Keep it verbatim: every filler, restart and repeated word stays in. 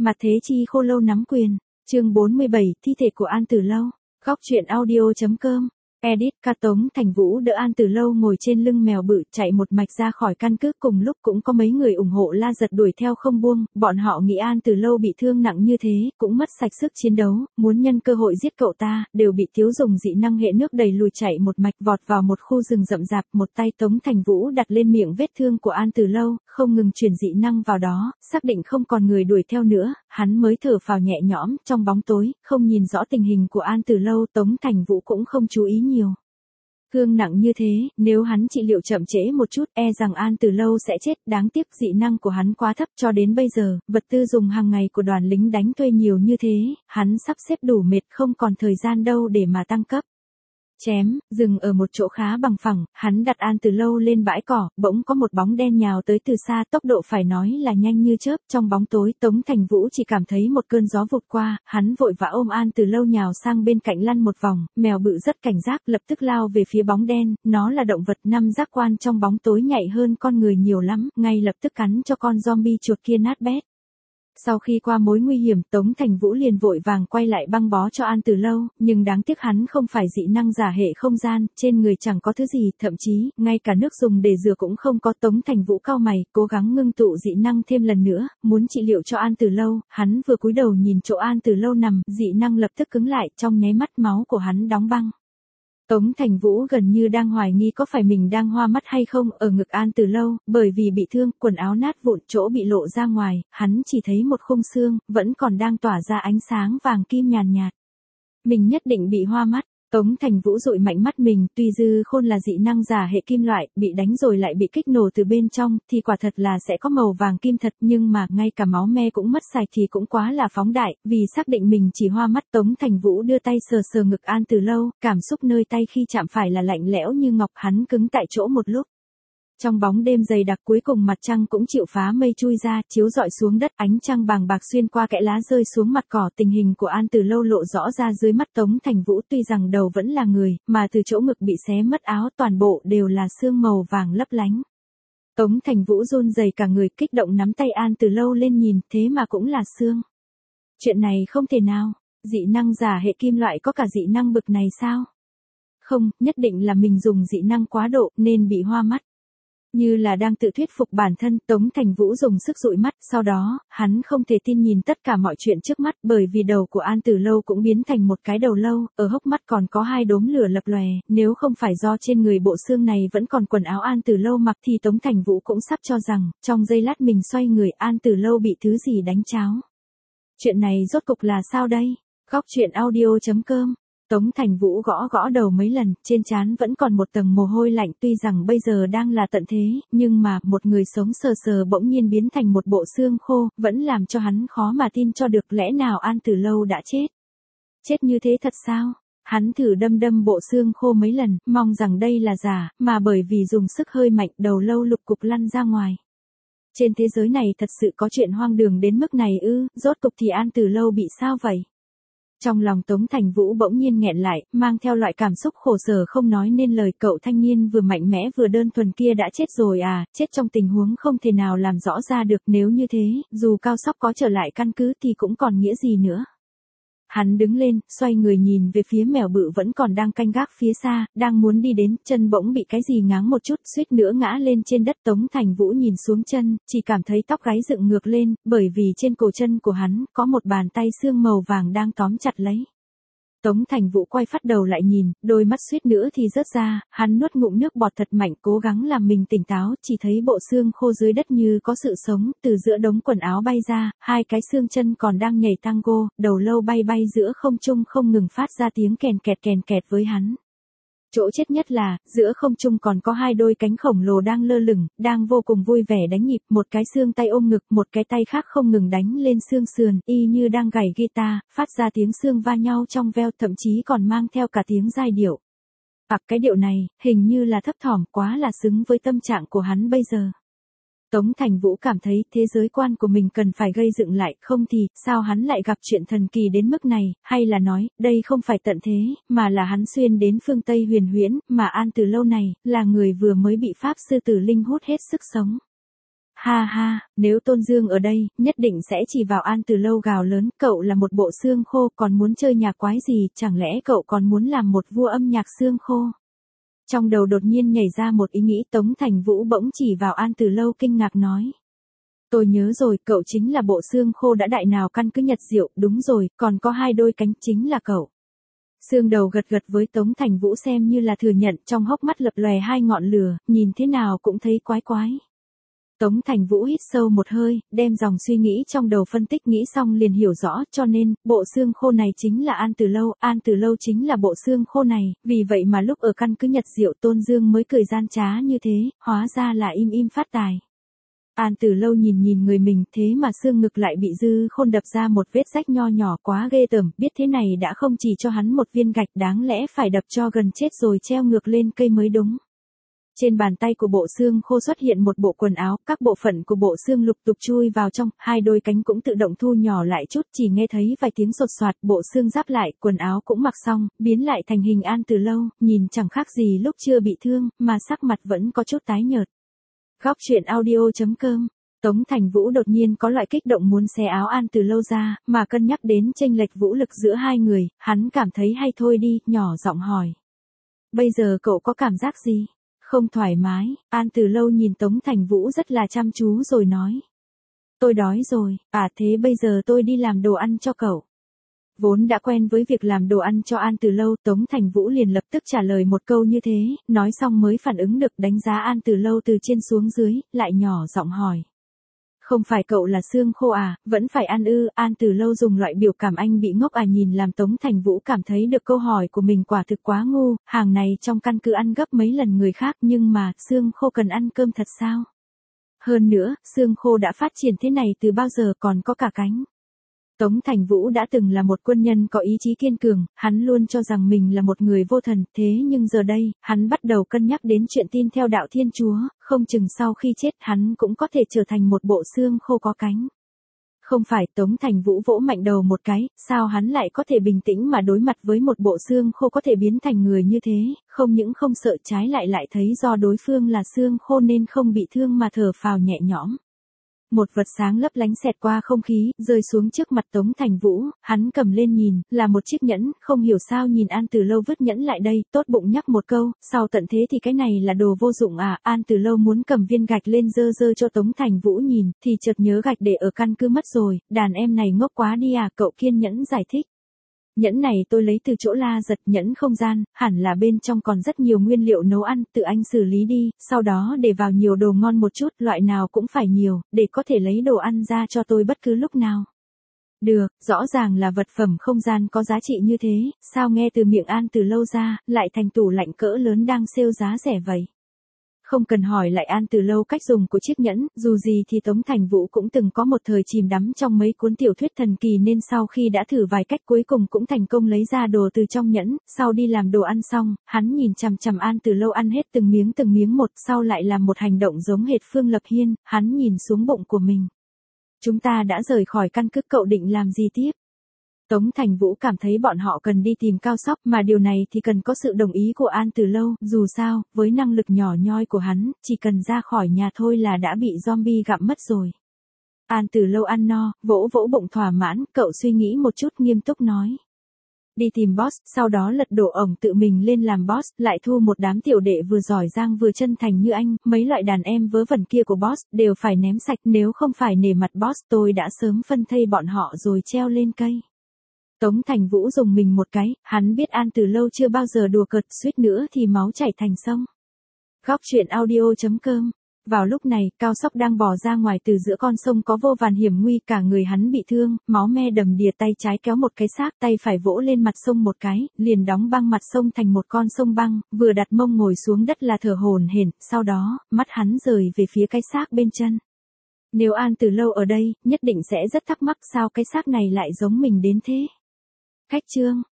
Mặt thế chi khô lâu nắm quyền. Chương bốn mươi bảy, thi thể của An Tử Lâu. Góc truyện audio.com. Edit. Ca Tống Thành Vũ đỡ An Tử Lâu ngồi trên lưng mèo bự chạy một mạch ra khỏi căn cứ, cùng lúc cũng có mấy người ủng hộ La Giật đuổi theo không buông, bọn họ nghĩ An Tử Lâu bị thương nặng như thế, cũng mất sạch sức chiến đấu, muốn nhân cơ hội giết cậu ta, đều bị thiếu dùng dị năng hệ nước đẩy lùi chạy một mạch vọt vào một khu rừng rậm rạp, một tay Tống Thành Vũ đặt lên miệng vết thương của An Tử Lâu, không ngừng truyền dị năng vào đó, xác định không còn người đuổi theo nữa, hắn mới thở phào nhẹ nhõm. Trong bóng tối, không nhìn rõ tình hình của An Tử Lâu, Tống Thành Vũ cũng không chú ý nhiều. Thương nặng như thế, nếu hắn trị liệu chậm trễ một chút, e rằng An Tử Lâu sẽ chết, đáng tiếc dị năng của hắn quá thấp, cho đến bây giờ, vật tư dùng hàng ngày của đoàn lính đánh thuê nhiều như thế, hắn sắp xếp đủ mệt, không còn thời gian đâu để mà tăng cấp. Chém, dừng ở một chỗ khá bằng phẳng, hắn đặt An Tử Lâu lên bãi cỏ, bỗng có một bóng đen nhào tới từ xa, tốc độ phải nói là nhanh như chớp. Trong bóng tối, Tống Thành Vũ chỉ cảm thấy một cơn gió vụt qua, hắn vội vã ôm An Tử Lâu nhào sang bên cạnh lăn một vòng, mèo bự rất cảnh giác, lập tức lao về phía bóng đen, nó là động vật năm giác quan trong bóng tối nhạy hơn con người nhiều lắm, ngay lập tức cắn cho con zombie chuột kia nát bét. Sau khi qua mối nguy hiểm, Tống Thành Vũ liền vội vàng quay lại băng bó cho An Tử Lâu, nhưng đáng tiếc hắn không phải dị năng giả hệ không gian, trên người chẳng có thứ gì, thậm chí, ngay cả nước dùng để rửa cũng không có. Tống Thành Vũ cau mày, cố gắng ngưng tụ dị năng thêm lần nữa, muốn trị liệu cho An Tử Lâu, hắn vừa cúi đầu nhìn chỗ An Tử Lâu nằm, dị năng lập tức cứng lại, trong nháy mắt máu của hắn đóng băng. Tống Thành Vũ gần như đang hoài nghi có phải mình đang hoa mắt hay không, ở ngực An Tử Lâu, bởi vì bị thương, quần áo nát vụn, chỗ bị lộ ra ngoài, hắn chỉ thấy một khung xương, vẫn còn đang tỏa ra ánh sáng vàng kim nhàn nhạt. Mình nhất định bị hoa mắt. Tống Thành Vũ dụi mạnh mắt mình, tuy Dư Khôn là dị năng giả hệ kim loại, bị đánh rồi lại bị kích nổ từ bên trong, thì quả thật là sẽ có màu vàng kim thật, nhưng mà ngay cả máu me cũng mất sạch thì cũng quá là phóng đại, vì xác định mình chỉ hoa mắt. Tống Thành Vũ đưa tay sờ sờ ngực An Tử Lâu, cảm xúc nơi tay khi chạm phải là lạnh lẽo như ngọc, hắn cứng tại chỗ một lúc. Trong bóng đêm dày đặc, cuối cùng mặt trăng cũng chịu phá mây chui ra, chiếu rọi xuống đất, ánh trăng bàng bạc xuyên qua kẽ lá rơi xuống mặt cỏ, tình hình của An Tử Lâu lộ rõ ra dưới mắt Tống Thành Vũ, tuy rằng đầu vẫn là người, mà từ chỗ ngực bị xé mất áo toàn bộ đều là xương màu vàng lấp lánh. Tống Thành Vũ run rẩy cả người, kích động nắm tay An Tử Lâu lên nhìn, thế mà cũng là xương. Chuyện này không thể nào, dị năng giả hệ kim loại có cả dị năng bực này sao? Không, nhất định là mình dùng dị năng quá độ, nên bị hoa mắt. Như là đang tự thuyết phục bản thân, Tống Thành Vũ dùng sức dụi mắt, sau đó, hắn không thể tin nhìn tất cả mọi chuyện trước mắt, bởi vì đầu của An Tử Lâu cũng biến thành một cái đầu lâu, ở hốc mắt còn có hai đốm lửa lập lòe, nếu không phải do trên người bộ xương này vẫn còn quần áo An Tử Lâu mặc thì Tống Thành Vũ cũng sắp cho rằng, trong giây lát mình xoay người, An Tử Lâu bị thứ gì đánh cháo. Chuyện này rốt cục là sao đây? Góc truyện audio.com. Tống Thành Vũ gõ gõ đầu mấy lần, trên trán vẫn còn một tầng mồ hôi lạnh, tuy rằng bây giờ đang là tận thế, nhưng mà, một người sống sờ sờ bỗng nhiên biến thành một bộ xương khô, vẫn làm cho hắn khó mà tin cho được, lẽ nào An Tử Lâu đã chết? Chết như thế thật sao? Hắn thử đâm đâm bộ xương khô mấy lần, mong rằng đây là giả, mà bởi vì dùng sức hơi mạnh, đầu lâu lục cục lăn ra ngoài. Trên thế giới này thật sự có chuyện hoang đường đến mức này ư, rốt cục thì An Tử Lâu bị sao vậy? Trong lòng Tống Thành Vũ bỗng nhiên nghẹn lại, mang theo loại cảm xúc khổ sở không nói nên lời, cậu thanh niên vừa mạnh mẽ vừa đơn thuần kia đã chết rồi à, chết trong tình huống không thể nào làm rõ ra được, nếu như thế, dù Cao Sóc có trở lại căn cứ thì cũng còn nghĩa gì nữa. Hắn đứng lên, xoay người nhìn về phía mèo bự vẫn còn đang canh gác phía xa, đang muốn đi đến, chân bỗng bị cái gì ngáng một chút, suýt nữa ngã lên trên đất. Tống Thành Vũ nhìn xuống chân, chỉ cảm thấy tóc gáy dựng ngược lên, bởi vì trên cổ chân của hắn, có một bàn tay xương màu vàng đang tóm chặt lấy. Tống Thành Vũ quay phát đầu lại nhìn, đôi mắt suýt nữa thì rớt ra, hắn nuốt ngụm nước bọt thật mạnh, cố gắng làm mình tỉnh táo, chỉ thấy bộ xương khô dưới đất như có sự sống, từ giữa đống quần áo bay ra, hai cái xương chân còn đang nhảy tango, đầu lâu bay bay giữa không trung không ngừng phát ra tiếng kèn kẹt kèn kẹt với hắn. Chỗ chết nhất là, giữa không trung còn có hai đôi cánh khổng lồ đang lơ lửng, đang vô cùng vui vẻ đánh nhịp, một cái xương tay ôm ngực, một cái tay khác không ngừng đánh lên xương sườn, y như đang gảy guitar, phát ra tiếng xương va nhau trong veo, thậm chí còn mang theo cả tiếng giai điệu. Hoặc cái điệu này, hình như là thấp thỏm, quá là xứng với tâm trạng của hắn bây giờ. Tống Thành Vũ cảm thấy thế giới quan của mình cần phải gây dựng lại, không thì, sao hắn lại gặp chuyện thần kỳ đến mức này, hay là nói, đây không phải tận thế, mà là hắn xuyên đến phương Tây huyền huyễn, mà An Tử Lâu này, là người vừa mới bị Pháp Sư Tử Linh hút hết sức sống. Ha ha, nếu Tôn Dương ở đây, nhất định sẽ chỉ vào An Từ Lâu gào lớn, cậu là một bộ xương khô, còn muốn chơi nhà quái gì, chẳng lẽ cậu còn muốn làm một vua âm nhạc xương khô? Trong đầu đột nhiên nhảy ra một ý nghĩ, Tống Thành Vũ bỗng chỉ vào An Từ Lâu kinh ngạc nói. Tôi nhớ rồi, cậu chính là bộ xương khô đã đại nào căn cứ Nhật Diệu, đúng rồi, còn có hai đôi cánh, chính là cậu. Xương đầu gật gật với Tống Thành Vũ xem như là thừa nhận, trong hốc mắt lập lòe hai ngọn lửa, nhìn thế nào cũng thấy quái quái. Tống Thành Vũ hít sâu một hơi, đem dòng suy nghĩ trong đầu phân tích nghĩ xong liền hiểu rõ, cho nên, bộ xương khô này chính là An Từ Lâu, An Từ Lâu chính là bộ xương khô này, vì vậy mà lúc ở căn cứ Nhật Diệu Tôn Dương mới cười gian trá như thế, hóa ra là im im phát tài. An Từ Lâu nhìn nhìn người mình, thế mà xương ngực lại bị Dư Khôn đập ra một vết rách nho nhỏ, quá ghê tởm, biết thế này đã không chỉ cho hắn một viên gạch, đáng lẽ phải đập cho gần chết rồi treo ngược lên cây mới đúng. Trên bàn tay của bộ xương khô xuất hiện một bộ quần áo, các bộ phận của bộ xương lục tục chui vào trong, hai đôi cánh cũng tự động thu nhỏ lại chút, chỉ nghe thấy vài tiếng sột soạt, bộ xương giáp lại, quần áo cũng mặc xong, biến lại thành hình An Từ Lâu, nhìn chẳng khác gì lúc chưa bị thương, mà sắc mặt vẫn có chút tái nhợt. Góc truyện audio chấm com. Tống Thành Vũ đột nhiên có loại kích động muốn xé áo An Từ Lâu ra, mà cân nhắc đến chênh lệch vũ lực giữa hai người, hắn cảm thấy hay thôi đi, nhỏ giọng hỏi. Bây giờ cậu có cảm giác gì? Không thoải mái, An Từ Lâu nhìn Tống Thành Vũ rất là chăm chú rồi nói. Tôi đói rồi, à thế bây giờ tôi đi làm đồ ăn cho cậu. Vốn đã quen với việc làm đồ ăn cho An Từ Lâu, Tống Thành Vũ liền lập tức trả lời một câu như thế, nói xong mới phản ứng được đánh giá An Từ Lâu từ trên xuống dưới, lại nhỏ giọng hỏi. Không phải cậu là xương khô à, vẫn phải ăn ư, An Từ Lâu dùng loại biểu cảm anh bị ngốc à nhìn làm Tống Thành Vũ cảm thấy được câu hỏi của mình quả thực quá ngu, hàng này trong căn cứ ăn gấp mấy lần người khác nhưng mà, xương khô cần ăn cơm thật sao? Hơn nữa, xương khô đã phát triển thế này từ bao giờ còn có cả cánh. Tống Thành Vũ đã từng là một quân nhân có ý chí kiên cường, hắn luôn cho rằng mình là một người vô thần, thế nhưng giờ đây, hắn bắt đầu cân nhắc đến chuyện tin theo đạo Thiên Chúa, không chừng sau khi chết hắn cũng có thể trở thành một bộ xương khô có cánh. Không phải, Tống Thành Vũ vỗ mạnh đầu một cái, sao hắn lại có thể bình tĩnh mà đối mặt với một bộ xương khô có thể biến thành người như thế, không những không sợ trái lại lại thấy do đối phương là xương khô nên không bị thương mà thở phào nhẹ nhõm. Một vật sáng lấp lánh xẹt qua không khí, rơi xuống trước mặt Tống Thành Vũ, hắn cầm lên nhìn, là một chiếc nhẫn, không hiểu sao nhìn An Từ Lâu vứt nhẫn lại đây, tốt bụng nhắc một câu, sau tận thế thì cái này là đồ vô dụng à, An Từ Lâu muốn cầm viên gạch lên dơ dơ cho Tống Thành Vũ nhìn, thì chợt nhớ gạch để ở căn cứ mất rồi, đàn em này ngốc quá đi à, cậu kiên nhẫn giải thích. Nhẫn này tôi lấy từ chỗ La Giật, nhẫn không gian, hẳn là bên trong còn rất nhiều nguyên liệu nấu ăn, tự anh xử lý đi, sau đó để vào nhiều đồ ngon một chút, loại nào cũng phải nhiều, để có thể lấy đồ ăn ra cho tôi bất cứ lúc nào. Được, rõ ràng là vật phẩm không gian có giá trị như thế, sao nghe từ miệng An Từ Lâu ra, lại thành tủ lạnh cỡ lớn đang sale giá rẻ vậy. Không cần hỏi lại An Từ Lâu cách dùng của chiếc nhẫn, dù gì thì Tống Thành Vũ cũng từng có một thời chìm đắm trong mấy cuốn tiểu thuyết thần kỳ nên sau khi đã thử vài cách cuối cùng cũng thành công lấy ra đồ từ trong nhẫn, sau đi làm đồ ăn xong, hắn nhìn chằm chằm An Từ Lâu ăn hết từng miếng từng miếng một, sau lại làm một hành động giống hệt Phương Lập Hiên, hắn nhìn xuống bụng của mình. Chúng ta đã rời khỏi căn cứ, cậu định làm gì tiếp? Tống Thành Vũ cảm thấy bọn họ cần đi tìm Cao Sóc, mà điều này thì cần có sự đồng ý của An Từ Lâu, dù sao, với năng lực nhỏ nhoi của hắn, chỉ cần ra khỏi nhà thôi là đã bị zombie gặm mất rồi. An Từ Lâu ăn no, vỗ vỗ bụng thỏa mãn, cậu suy nghĩ một chút nghiêm túc nói. Đi tìm boss, sau đó lật đổ ổng tự mình lên làm boss, lại thu một đám tiểu đệ vừa giỏi giang vừa chân thành như anh, mấy loại đàn em vớ vẩn kia của boss, đều phải ném sạch, nếu không phải nể mặt boss tôi đã sớm phân thây bọn họ rồi treo lên cây. Tống Thành Vũ dùng mình một cái, hắn biết An Từ Lâu chưa bao giờ đùa cợt, suýt nữa thì máu chảy thành sông. Góc truyện audio chấm com. Vào lúc này, Cao Sóc đang bò ra ngoài từ giữa con sông có vô vàn hiểm nguy, cả người hắn bị thương, máu me đầm đìa, tay trái kéo một cái xác, tay phải vỗ lên mặt sông một cái, liền đóng băng mặt sông thành một con sông băng, vừa đặt mông ngồi xuống đất là thở hổn hển, sau đó, mắt hắn rời về phía cái xác bên chân. Nếu An Từ Lâu ở đây, nhất định sẽ rất thắc mắc sao cái xác này lại giống mình đến thế. Khách chương